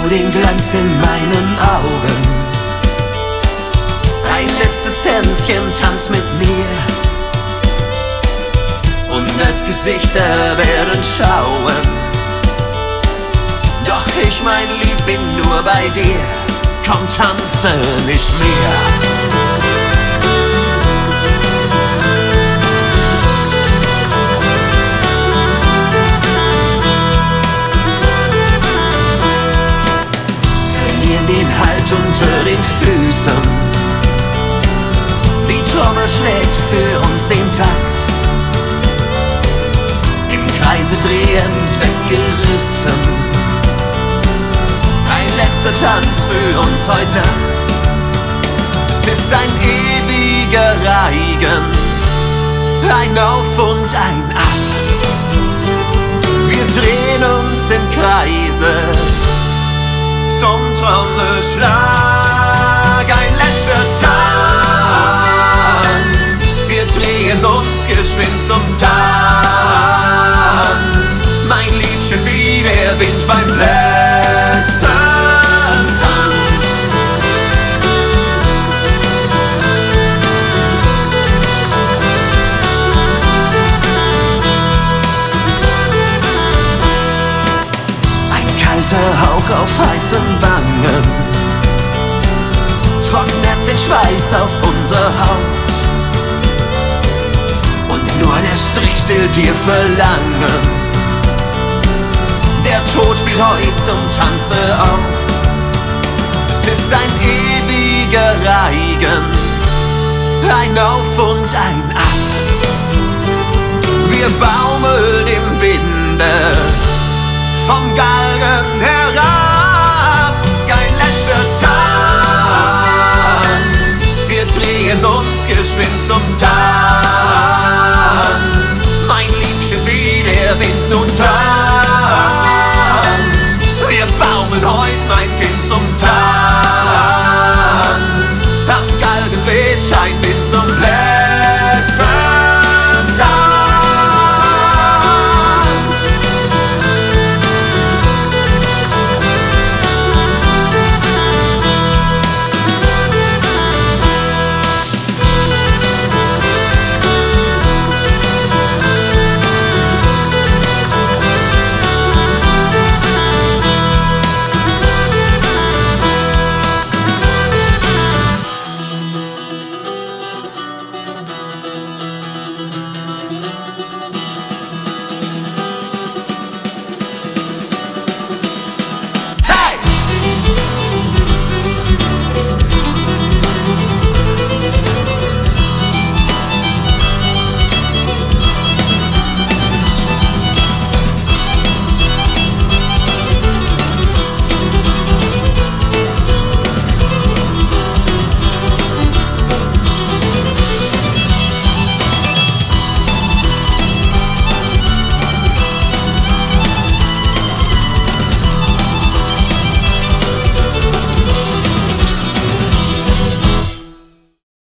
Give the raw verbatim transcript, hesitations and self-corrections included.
nur den Glanz in meinen Augen. Ein letztes Tänzchen, tanz mit mir. Hundert Gesichter werden schauen, doch ich, mein Lieb, bin nur bei dir. Komm, tanze mit mir. Den Halt unter den Füßen, die Trommel schlägt für uns den Takt. Im Kreise drehend weggerissen, ein letzter Tanz für uns heute Nacht. Es ist ein ewiger Reigen, ein Auf und ein Ab. Wir drehen uns im Kreise zum Trommelschlag, ein letzter Tanz. Wir drehen uns geschwind zum Tanz, mein Liebchen, wie der Wind beim letzten Tanz. Ein kalter Hauch auf heißen Wangen trocknet den Schweiß auf unser Haut, und nur der Strich stillt ihr Verlangen. Der Tod spielt heut zum Tanze auf. Es ist ein ewiger Reigen, ein Auf und ein Ab. Wir baumeln im Winde vom Galgen herab, ein letzter Tanz. Wir drehen uns geschwind zum Tanz, mein Liebchen, wie der Wind nun tanzt. Wir baumeln heut, mein Kind,